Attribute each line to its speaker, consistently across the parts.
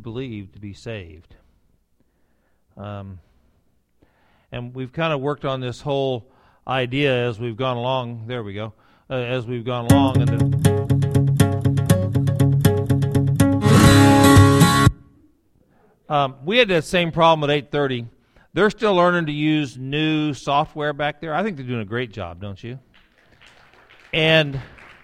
Speaker 1: believe to be saved? And we've kind of worked on this whole idea as we've gone along. There we go. As we've gone along. We had that same problem at 8:30. They're still learning to use new software back there. I think they're doing a great job, don't you? And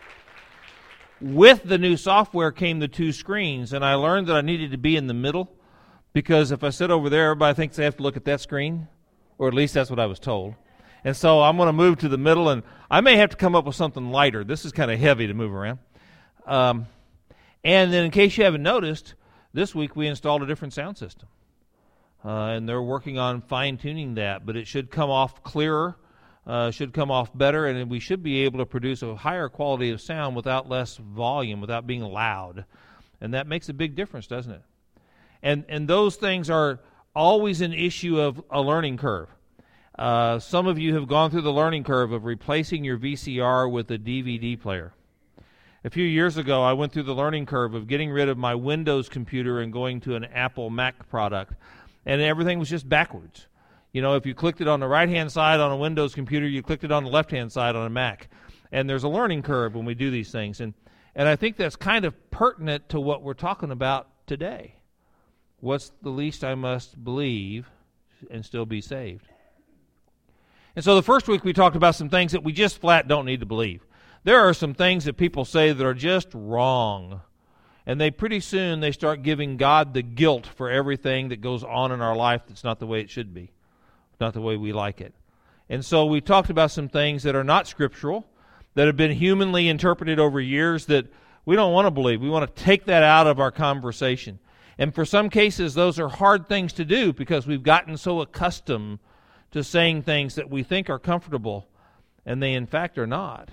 Speaker 1: with the new software came the two screens, and I learned that I needed to be in the middle, because if I sit over there, everybody thinks they have to look at that screen, or at least that's what I was told. And so I'm going to move to the middle, and I may have to come up with something lighter. This is kind of heavy to move around. And then in case you haven't noticed, this week we installed a different sound system. And they're working on fine-tuning that, but it should come off clearer, should come off better, and we should be able to produce a higher quality of sound without less volume, without being loud. And that makes a big difference, doesn't it? And those things are always an issue of a learning curve. Some of you have gone through the learning curve of replacing your VCR with a DVD player. A few years ago, I went through the learning curve of getting rid of my Windows computer and going to an Apple Mac product. And everything was just backwards. You know, if you clicked it on the right-hand side on a Windows computer, you clicked it on the left-hand side on a Mac. And there's a learning curve when we do these things. And I think that's kind of pertinent to what we're talking about today. What's the least I must believe and still be saved? And so the first week we talked about some things that we just flat don't need to believe. There are some things that people say that are just wrong. And pretty soon they start giving God the guilt for everything that goes on in our life that's not the way it should be, not the way we like it. And so we talked about some things that are not scriptural, that have been humanly interpreted over years that we don't want to believe. We want to take that out of our conversation. And for some cases, those are hard things to do because we've gotten so accustomed to saying things that we think are comfortable, and they in fact are not.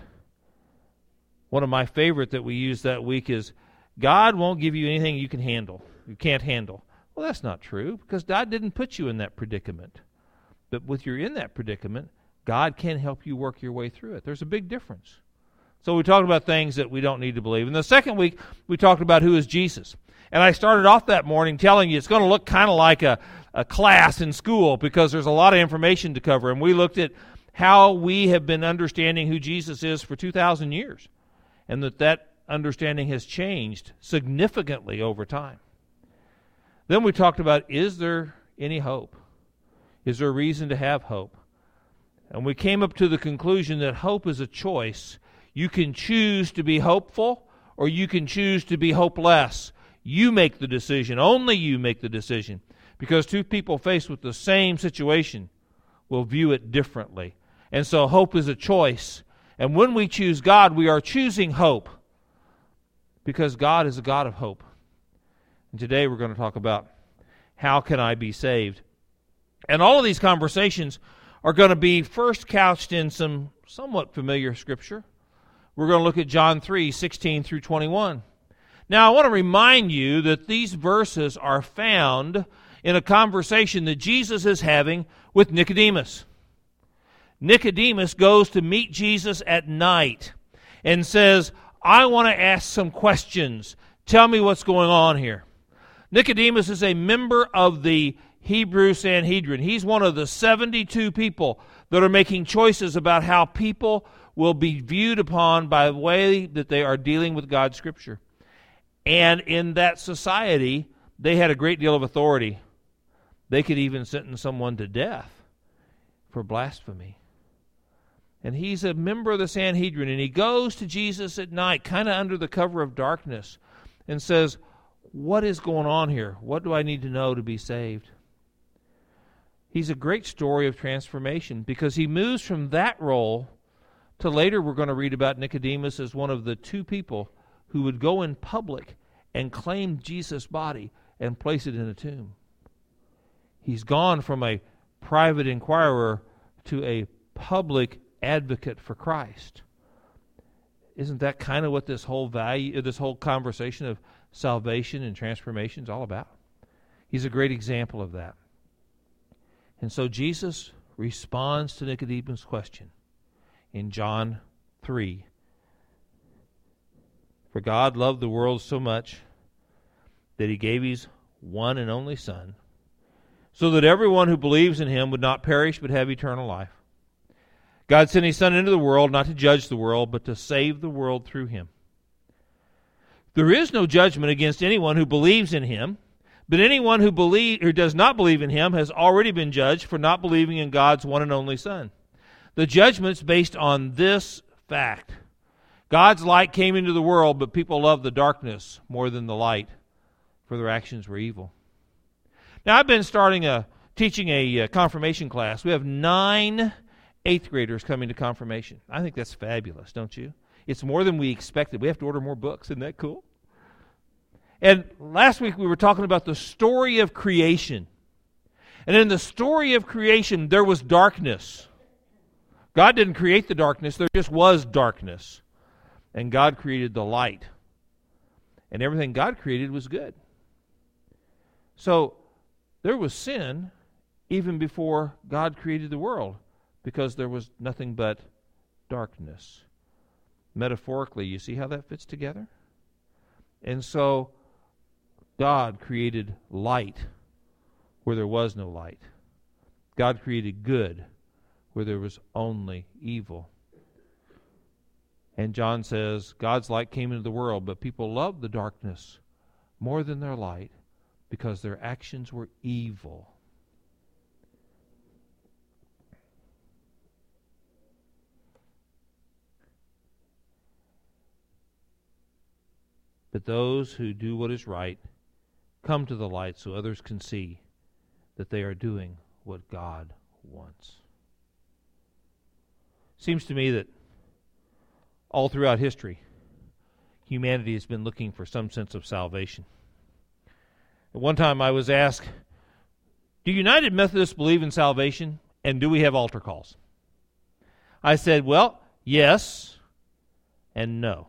Speaker 1: One of my favorite that we used that week is, God won't give you anything you can handle. You can't handle. Well, that's not true, because God didn't put you in that predicament. But with you're in that predicament, God can help you work your way through it. There's a big difference. So we talked about things that we don't need to believe. In the second week, we talked about who is Jesus. And I started off that morning telling you it's going to look kind of like a class in school because there's a lot of information to cover. And we looked at how we have been understanding who Jesus is for 2,000 years. And that understanding has changed significantly over time. Then we talked about, is there any hope? Is there a reason to have hope? And we came up to the conclusion that hope is a choice. You can choose to be hopeful, or you can choose to be hopeless. You make the decision. Only you make the decision. Because two people faced with the same situation will view it differently. And so hope is a choice. And when we choose God, we are choosing hope. Because God is a God of hope. And today we're going to talk about how can I be saved. And all of these conversations are going to be first couched in some somewhat familiar scripture. We're going to look at John 3:16 through 21. Now, I want to remind you that these verses are found in a conversation that Jesus is having with Nicodemus. Nicodemus goes to meet Jesus at night and says, I want to ask some questions. Tell me what's going on here. Nicodemus is a member of the Hebrew Sanhedrin. He's one of the 72 people that are making choices about how people will be viewed upon by the way that they are dealing with God's Scripture. And in that society, they had a great deal of authority. They could even sentence someone to death for blasphemy. And he's a member of the Sanhedrin, and he goes to Jesus at night, kind of under the cover of darkness, and says, what is going on here? What do I need to know to be saved? He's a great story of transformation because he moves from that role to later we're going to read about Nicodemus as one of the two people who would go in public and claim Jesus' body and place it in a tomb. He's gone from a private inquirer to a public advocate for Christ. Isn't that kind of what this whole conversation of salvation and transformation is all about? He's a great example of that. And so Jesus responds to Nicodemus' question in John 3. For God loved the world so much that he gave his one and only Son, so that everyone who believes in him would not perish but have eternal life. God sent his Son into the world not to judge the world, but to save the world through him. There is no judgment against anyone who believes in him, but anyone who does not believe in him has already been judged for not believing in God's one and only Son. The judgment's based on this fact. God's light came into the world, but people loved the darkness more than the light, for their actions were evil. Now, I've been teaching a confirmation class. We have 9 8th graders coming to confirmation. I think that's fabulous, don't you? It's more than we expected. We have to order more books. Isn't that cool? And last week we were talking about the story of creation. And in the story of creation, there was darkness. God didn't create the darkness. There just was darkness. And God created the light. And everything God created was good. So there was sin even before God created the world, because there was nothing but darkness. Metaphorically, you see how that fits together? And so God created light where there was no light. God created good where there was only evil. And John says, God's light came into the world, but people loved the darkness more than their light because their actions were evil. But those who do what is right come to the light so others can see that they are doing what God wants. Seems to me that all throughout history, humanity has been looking for some sense of salvation. At one time I was asked, do United Methodists believe in salvation, and do we have altar calls? I said, well, yes and no.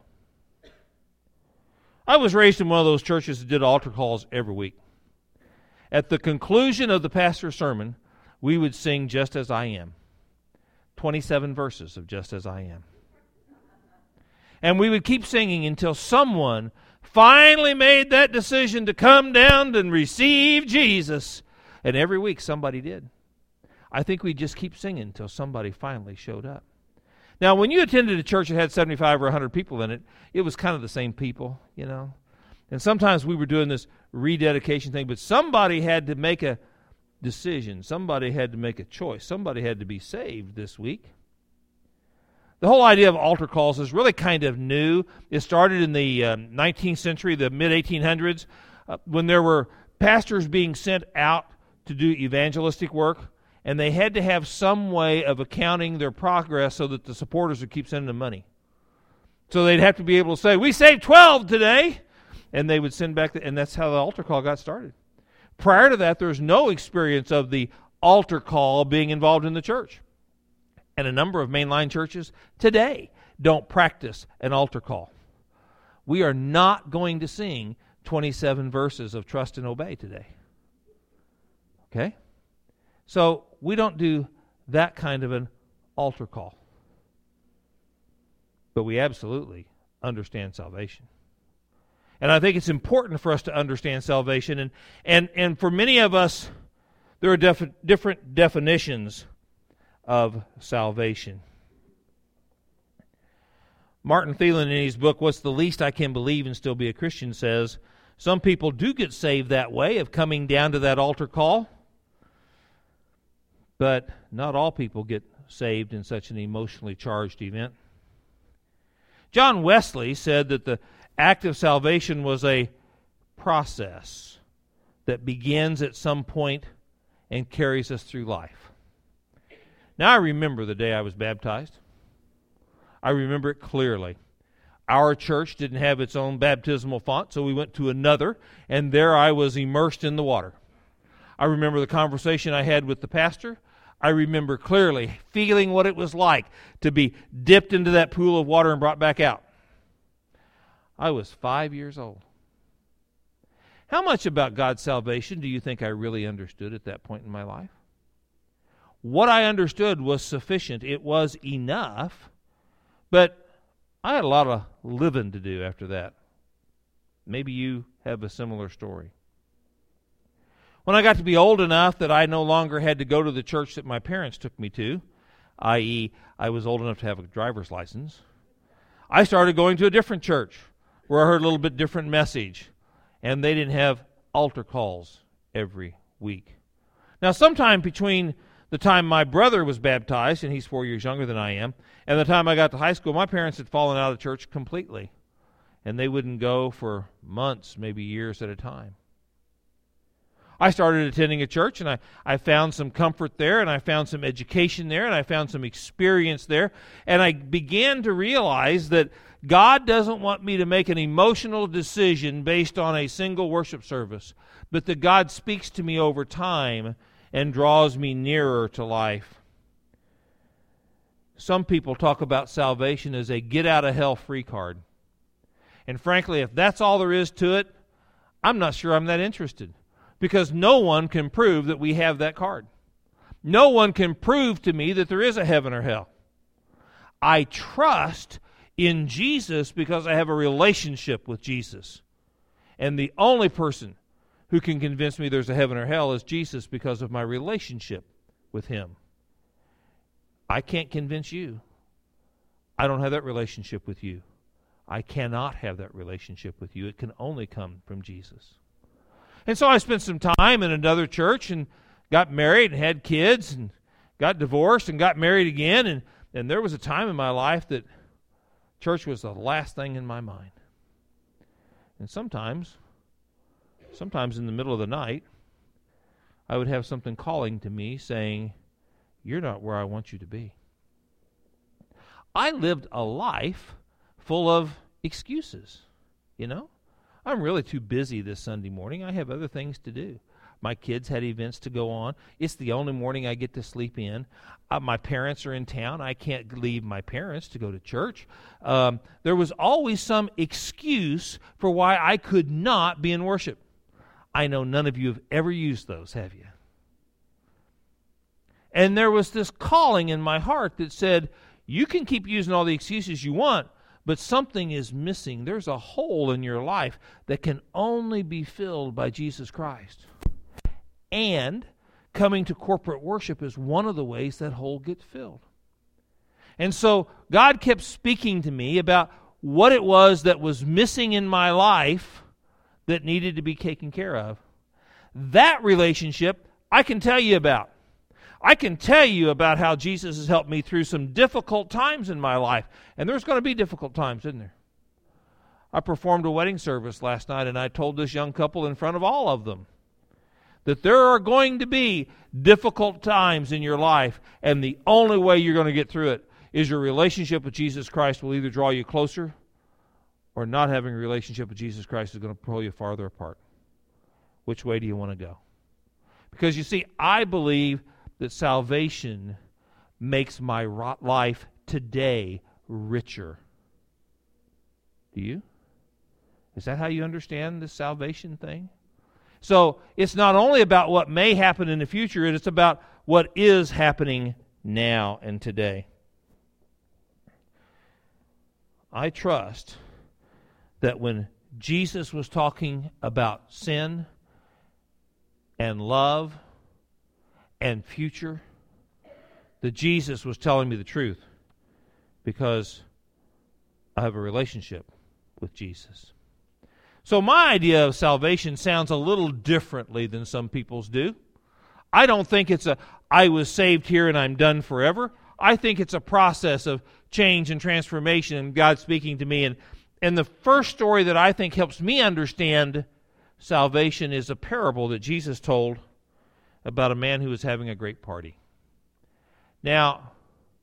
Speaker 1: I was raised in one of those churches that did altar calls every week. At the conclusion of the pastor's sermon, we would sing Just As I Am. 27 verses of Just As I Am. And we would keep singing until someone finally made that decision to come down and receive Jesus. And every week somebody did. I think we'd just keep singing until somebody finally showed up. Now, when you attended a church that had 75 or 100 people in it, it was kind of the same people, you know. And sometimes we were doing this rededication thing, but somebody had to make a decision. Somebody had to make a choice. Somebody had to be saved this week. The whole idea of altar calls is really kind of new. It started in the 19th century, the mid-1800s, when there were pastors being sent out to do evangelistic work, and they had to have some way of accounting their progress so that the supporters would keep sending them money. So they'd have to be able to say, we saved 12 today, and they would send back, and that's how the altar call got started. Prior to that, there was no experience of the altar call being involved in the church. And a number of mainline churches today don't practice an altar call. We are not going to sing 27 verses of Trust and Obey today. Okay? So we don't do that kind of an altar call. But we absolutely understand salvation. And I think it's important for us to understand salvation. And for many of us, there are different definitions of salvation. Martin Thielen, in his book, What's the Least I Can Believe and Still Be a Christian, says, some people do get saved that way, of coming down to that altar call. But not all people get saved in such an emotionally charged event. John Wesley said that the act of salvation was a process that begins at some point and carries us through life. Now, I remember the day I was baptized. I remember it clearly. Our church didn't have its own baptismal font, so we went to another, and there I was immersed in the water. I remember the conversation I had with the pastor. I remember clearly feeling what it was like to be dipped into that pool of water and brought back out. I was 5 years old. How much about God's salvation do you think I really understood at that point in my life? What I understood was sufficient. It was enough, but I had a lot of living to do after that. Maybe you have a similar story. When I got to be old enough that I no longer had to go to the church that my parents took me to, i.e., I was old enough to have a driver's license, I started going to a different church where I heard a little bit different message, and they didn't have altar calls every week. Now, sometime between the time my brother was baptized, and he's 4 years younger than I am, and the time I got to high school, my parents had fallen out of the church completely, and they wouldn't go for months, maybe years at a time. I started attending a church, and I found some comfort there, and I found some education there, and I found some experience there, and I began to realize that God doesn't want me to make an emotional decision based on a single worship service, but that God speaks to me over time and draws me nearer to life. Some people talk about salvation as a get-out-of-hell-free card. And frankly, if that's all there is to it, I'm not sure I'm that interested. Because no one can prove that we have that card. No one can prove to me that there is a heaven or hell. I trust in Jesus because I have a relationship with Jesus. And the only person who can convince me there's a heaven or hell is Jesus because of my relationship with Him. I can't convince you. I don't have that relationship with you. I cannot have that relationship with you. It can only come from Jesus. And so I spent some time in another church and got married and had kids and got divorced and got married again. And there was a time in my life that church was the last thing in my mind. And sometimes in the middle of the night, I would have something calling to me saying, "You're not where I want you to be." I lived a life full of excuses, you know. I'm really too busy this Sunday morning. I have other things to do. My kids had events to go on. It's the only morning I get to sleep in. My parents are in town. I can't leave my parents to go to church. There was always some excuse for why I could not be in worship. I know none of you have ever used those, have you? And there was this calling in my heart that said, you can keep using all the excuses you want, but something is missing. There's a hole in your life that can only be filled by Jesus Christ. And coming to corporate worship is one of the ways that hole gets filled. And so God kept speaking to me about what it was that was missing in my life that needed to be taken care of. That relationship I can tell you about. I can tell you about how Jesus has helped me through some difficult times in my life. And there's going to be difficult times, isn't there? I performed a wedding service last night, and I told this young couple in front of all of them that there are going to be difficult times in your life, and the only way you're going to get through it is your relationship with Jesus Christ will either draw you closer, or not having a relationship with Jesus Christ is going to pull you farther apart. Which way do you want to go? Because you see, I believe that salvation makes my life today richer. Do you? Is that how you understand this salvation thing? So it's not only about what may happen in the future, it's about what is happening now and today. I trust that when Jesus was talking about sin and love and future, that Jesus was telling me the truth because I have a relationship with Jesus. So my idea of salvation sounds a little differently than some people's do. I don't think it's I was saved here and I'm done forever. I think it's a process of change and transformation and God speaking to me. And the first story that I think helps me understand salvation is a parable that Jesus told about a man who was having a great party. Now,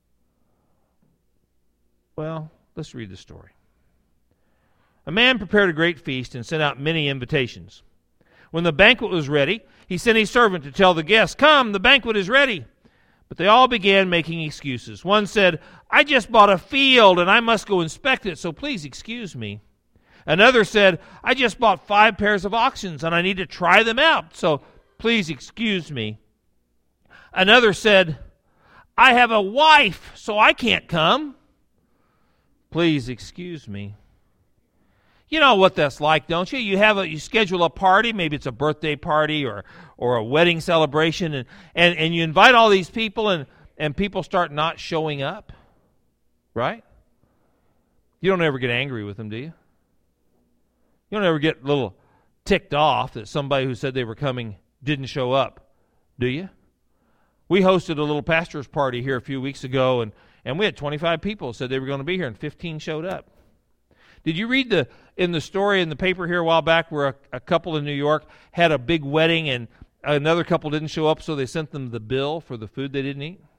Speaker 1: well, let's read the story. A man prepared a great feast and sent out many invitations. When the banquet was ready, he sent his servant to tell the guests, "Come, the banquet is ready." But they all began making excuses. One said, "I just bought a field and I must go inspect it, so please excuse me." Another said, "I just bought 5 pairs of oxen and I need to try them out, so please excuse me." Another said, "I have a wife, so I can't come. Please excuse me." You know what that's like, don't you? You schedule a party, maybe it's a birthday party or a wedding celebration, and you invite all these people, and people start not showing up, right? You don't ever get angry with them, do you? You don't ever get a little ticked off that somebody who said they were coming didn't show up, do you? We hosted a little pastor's party here a few weeks ago, and we had 25 people said they were going to be here, and 15 showed up. Did you read in the story in the paper here a while back where a couple in New York had a big wedding and another couple didn't show up, so they sent them the bill for the food they didn't eat?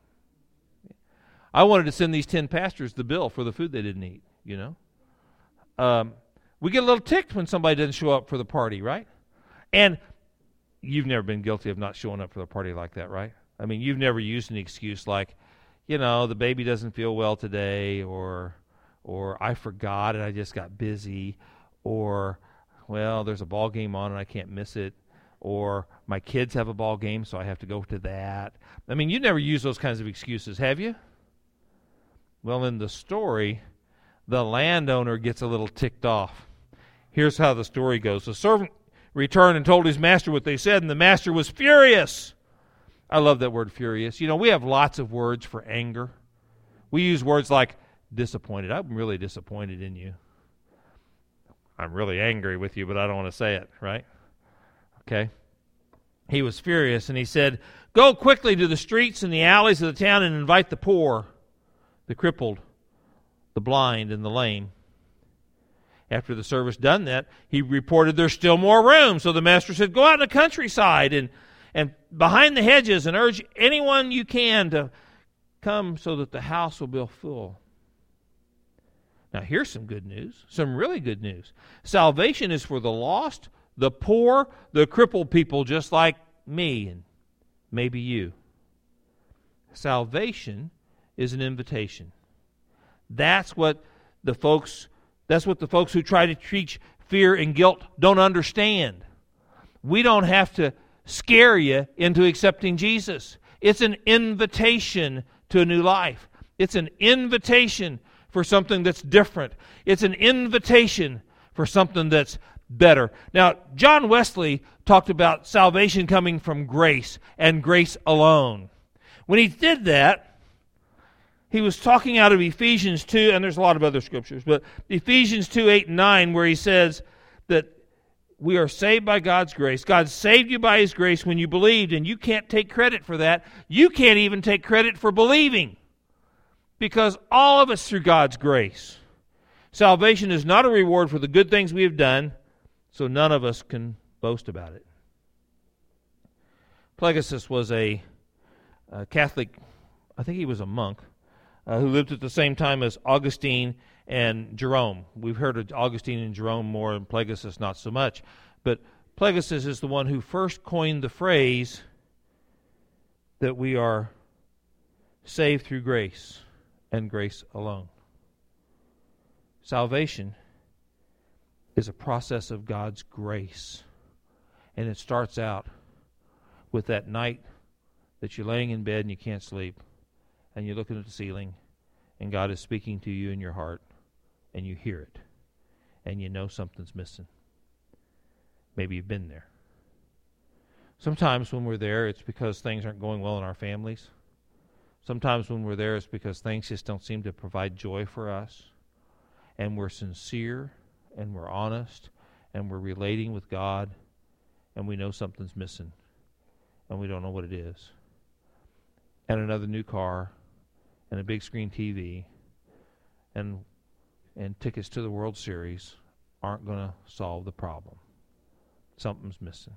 Speaker 1: I wanted to send these 10 pastors the bill for the food they didn't eat, you know. We get a little ticked when somebody doesn't show up for the party, right? And you've never been guilty of not showing up for the party like that, right? I mean, you've never used an excuse like, you know, the baby doesn't feel well today, or I forgot and I just got busy, or, well, there's a ball game on and I can't miss it, or my kids have a ball game so I have to go to that. I mean, you never use those kinds of excuses, have you? Well, in the story, the landowner gets a little ticked off. Here's how the story goes. The servant returned and told his master what they said, and the master was furious. I love that word, furious. You know, we have lots of words for anger. We use words like disappointed. I'm really disappointed in you. I'm really angry with you, but I don't want to say it, right? Okay. He was furious, and he said, "Go quickly to the streets and the alleys of the town and invite the poor, the crippled, the blind, and the lame." After the servant done that, he reported there's still more room. So the master said, "Go out in the countryside and behind the hedges and urge anyone you can to come so that the house will be full." Now here's some good news, some really good news. Salvation is for the lost, the poor, the crippled people just like me and maybe you. Salvation is an invitation. That's what the folks who try to teach fear and guilt don't understand. We don't have to scare you into accepting Jesus. It's an invitation to a new life. It's an invitation for something that's different. It's an invitation for something that's better. Now, John Wesley talked about salvation coming from grace and grace alone. When he did that, he was talking out of Ephesians 2, and there's a lot of other scriptures, but Ephesians 2, 8, and 9, where he says that we are saved by God's grace. God saved you by His grace when you believed, and you can't take credit for that. You can't even take credit for believing, because all of us through God's grace. Salvation is not a reward for the good things we have done, so none of us can boast about it. Plegasus was a Catholic, I think he was a monk, who lived at the same time as Augustine and Jerome. We've heard of Augustine and Jerome more, and Plegasus not so much. But Plegasus is the one who first coined the phrase that we are saved through grace and grace alone. Salvation is a process of God's grace. And it starts out with that night that you're laying in bed and you can't sleep, and you're looking at the ceiling, and God is speaking to you in your heart, and you hear it, and you know something's missing. Maybe you've been there. Sometimes when we're there, it's because things aren't going well in our families. Sometimes when we're there, it's because things just don't seem to provide joy for us, and we're sincere, and we're honest, and we're relating with God, and we know something's missing, and we don't know what it is. And another new car, and a big screen TV, and tickets to the World Series aren't going to solve the problem. Something's missing.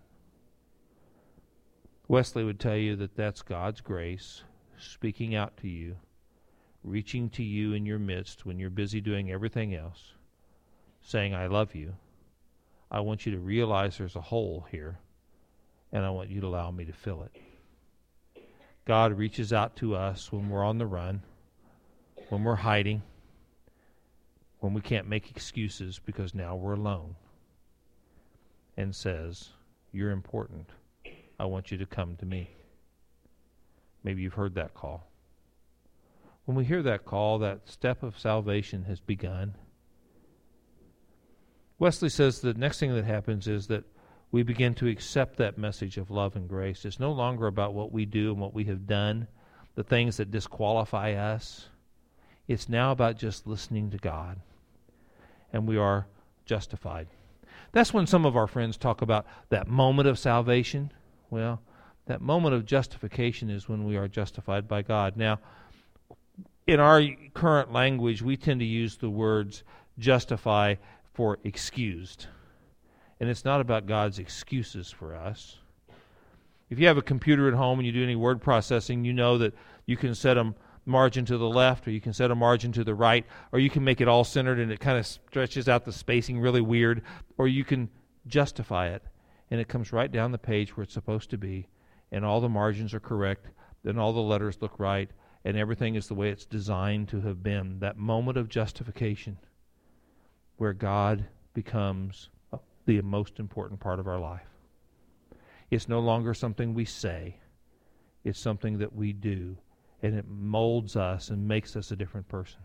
Speaker 1: Wesley would tell you that that's God's grace speaking out to you, reaching to you in your midst when you're busy doing everything else, saying, "I love you. I want you to realize there's a hole here, and I want you to allow me to fill it." God reaches out to us when we're on the run, when we're hiding, when we can't make excuses because now we're alone, and says, "You're important. I want you to come to me." Maybe you've heard that call. When we hear that call, that step of salvation has begun. Wesley says the next thing that happens is that we begin to accept that message of love and grace. It's no longer about what we do and what we have done, the things that disqualify us. It's now about just listening to God, and we are justified. That's when some of our friends talk about that moment of salvation. Well, that moment of justification is when we are justified by God. Now, in our current language, we tend to use the words justify for excused. And it's not about God's excuses for us. If you have a computer at home and you do any word processing, you know that you can set a margin to the left, or you can set a margin to the right, or you can make it all centered and it kind of stretches out the spacing really weird, or you can justify it and it comes right down the page where it's supposed to be, and all the margins are correct, and all the letters look right, and everything is the way it's designed to have been. That moment of justification where God becomes the most important part of our life. It's no longer something we say. It's something that we do, and it molds us and makes us a different person.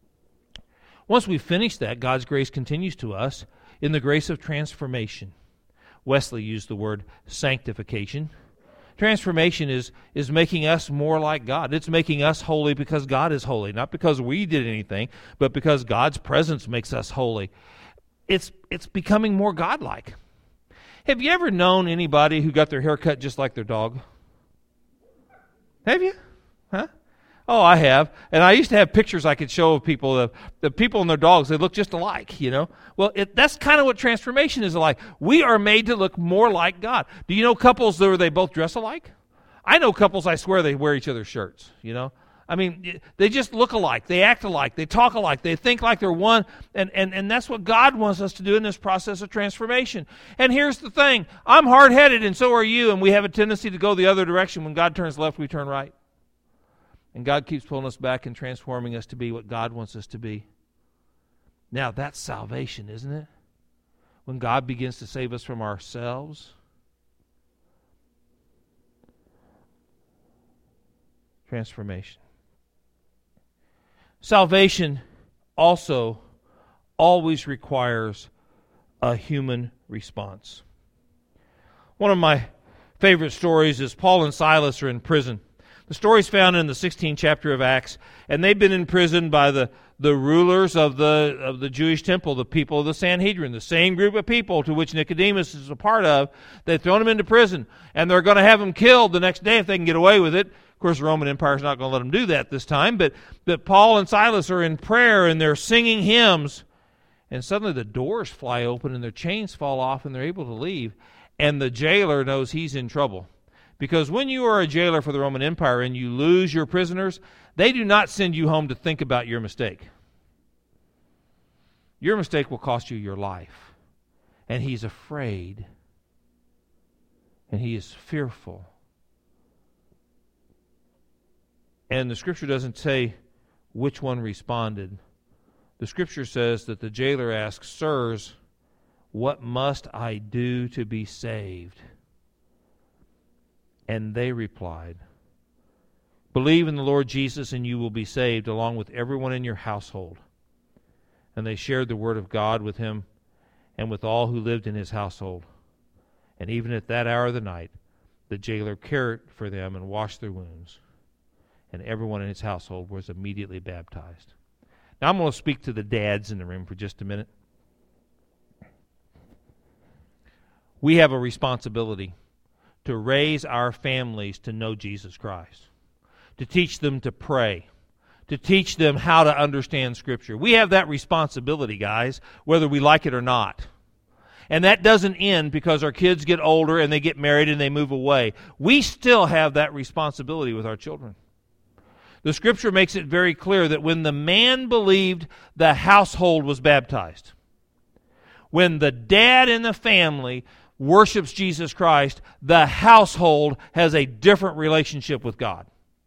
Speaker 1: Once we finish that, God's grace continues to us in the grace of transformation. Wesley used the word sanctification. Transformation is making us more like God. It's making us holy because God is holy, not because we did anything, but because God's presence makes us holy. It's becoming more godlike. Have you ever known anybody who got their hair cut just like their dog? Have you? Huh? Oh, I have. And I used to have pictures I could show of people, the people and their dogs, they look just alike, you know. Well, that's kind of what transformation is like. We are made to look more like God. Do you know couples where they both dress alike? I know couples, I swear, they wear each other's shirts, you know. I mean, they just look alike. They act alike. They talk alike. They think like they're one. And that's what God wants us to do in this process of transformation. And here's the thing. I'm hard-headed, and so are you, and we have a tendency to go the other direction. When God turns left, we turn right. And God keeps pulling us back and transforming us to be what God wants us to be. Now, that's salvation, isn't it? When God begins to save us from ourselves. Transformation. Salvation also always requires a human response. One of my favorite stories is Paul and Silas are in prison. The story's found in the 16th chapter of Acts, and they've been imprisoned by the rulers of the Jewish temple, the people of the Sanhedrin, the same group of people to which Nicodemus is a part of. They've thrown him into prison, and they're going to have him killed the next day if they can get away with it. Of course, the Roman Empire's not going to let them do that this time, but Paul and Silas are in prayer, and they're singing hymns, and suddenly the doors fly open, and their chains fall off, and they're able to leave, and the jailer knows he's in trouble. Because when you are a jailer for the Roman Empire and you lose your prisoners, they do not send you home to think about your mistake. Your mistake will cost you your life. And he's afraid. And he is fearful. And the Scripture doesn't say which one responded. The Scripture says that the jailer asks, "Sirs, what must I do to be saved?" And they replied, "Believe in the Lord Jesus and you will be saved, along with everyone in your household." And they shared the word of God with him and with all who lived in his household. And even at that hour of the night, the jailer cared for them and washed their wounds. And everyone in his household was immediately baptized. Now I'm going to speak to the dads in the room for just a minute. We have a responsibility to raise our families to know Jesus Christ, to teach them to pray, to teach them how to understand Scripture. We have that responsibility, guys, whether we like it or not. And that doesn't end because our kids get older and they get married and they move away. We still have that responsibility with our children. The Scripture makes it very clear that when the man believed, the household was baptized. When the dad in the family worships Jesus Christ, the household has a different relationship with God.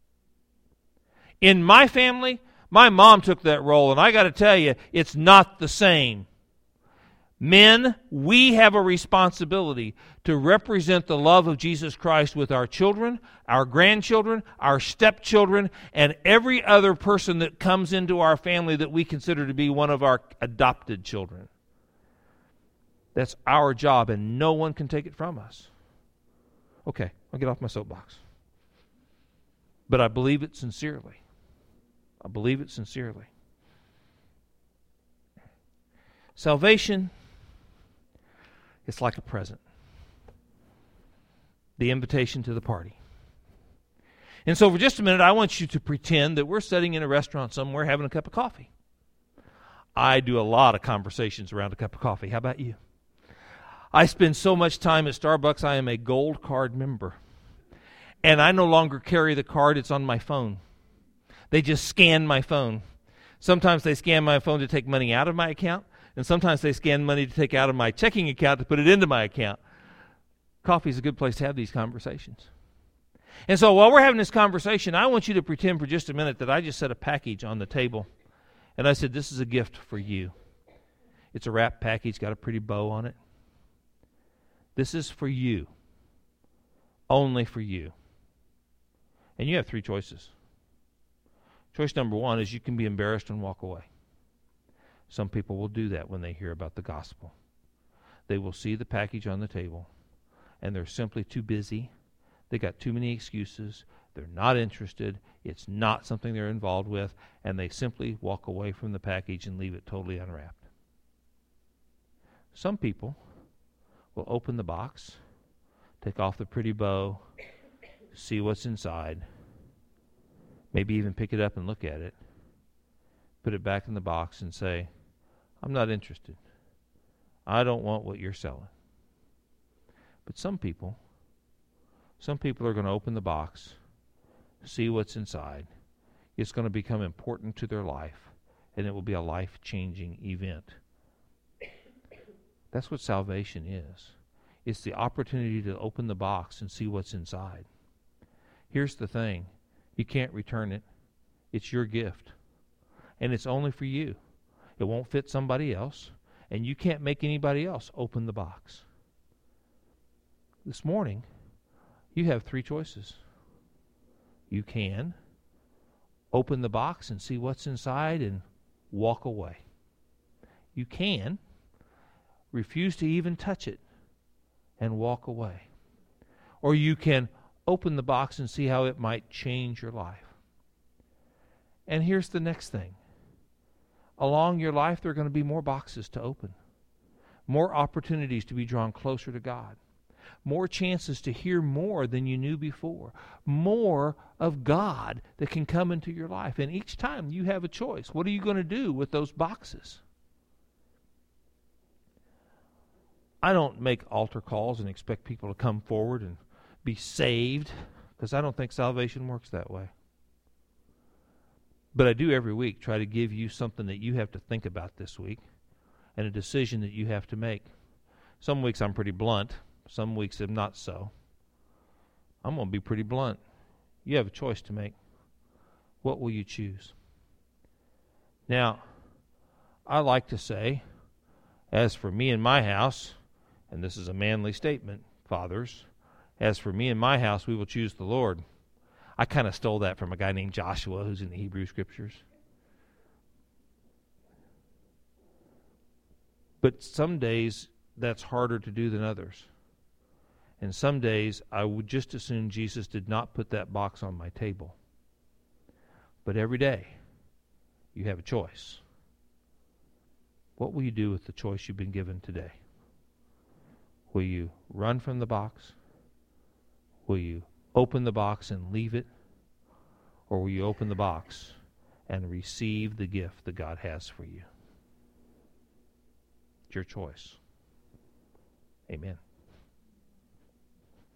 Speaker 1: In my family, my mom took that role, and I got to tell you, it's not the same. Men, we have a responsibility to represent the love of Jesus Christ with our children, our grandchildren, our stepchildren, and every other person that comes into our family that we consider to be one of our adopted children. That's our job, and no one can take it from us. Okay, I'll get off my soapbox. But I believe it sincerely. I believe it sincerely. Salvation, it's like a present. The invitation to the party. And so for just a minute, I want you to pretend that we're sitting in a restaurant somewhere having a cup of coffee. I do a lot of conversations around a cup of coffee. How about you? I spend so much time at Starbucks, I am a gold card member. And I no longer carry the card, it's on my phone. They just scan my phone. Sometimes they scan my phone to take money out of my account, and sometimes they scan money to take out of my checking account to put it into my account. Coffee is a good place to have these conversations. And so while we're having this conversation, I want you to pretend for just a minute that I just set a package on the table, and I said, this is a gift for you. It's a wrap package, got a pretty bow on it. This is for you. Only for you. And you have three choices. Choice number one is you can be embarrassed and walk away. Some people will do that when they hear about the gospel. They will see the package on the table, and they're simply too busy. They got too many excuses. They're not interested. It's not something they're involved with, and they simply walk away from the package and leave it totally unwrapped. Some people will open the box, take off the pretty bow, see what's inside, maybe even pick it up and look at it, put it back in the box and say, I'm not interested. I don't want what you're selling. But some people are going to open the box, see what's inside. It's going to become important to their life, and it will be a life-changing event. That's what salvation is. It's the opportunity to open the box and see what's inside. Here's the thing. You can't return it. It's your gift. And it's only for you. It won't fit somebody else, and you can't make anybody else open the box. This morning, you have three choices. You can open the box and see what's inside and walk away. You can refuse to even touch it and walk away. Or you can open the box and see how it might change your life. And here's the next thing. Along your life, there are going to be more boxes to open, more opportunities to be drawn closer to God, more chances to hear more than you knew before, more of God that can come into your life. And each time you have a choice. What are you going to do with those boxes? I don't make altar calls and expect people to come forward and be saved, because I don't think salvation works that way. But I do every week try to give you something that you have to think about this week and a decision that you have to make. Some weeks I'm pretty blunt. Some weeks I'm not so. I'm going to be pretty blunt. You have a choice to make. What will you choose? Now, I like to say, as for me and my house, and this is a manly statement, fathers, as for me and my house, we will choose the Lord. I kind of stole that from a guy named Joshua who's in the Hebrew Scriptures. But some days that's harder to do than others. And some days I would just as soon Jesus did not put that box on my table. But every day you have a choice. What will you do with the choice you've been given today? Will you run from the box? Will you open the box and leave it? Or will you open the box and receive the gift that God has for you? It's your choice. Amen.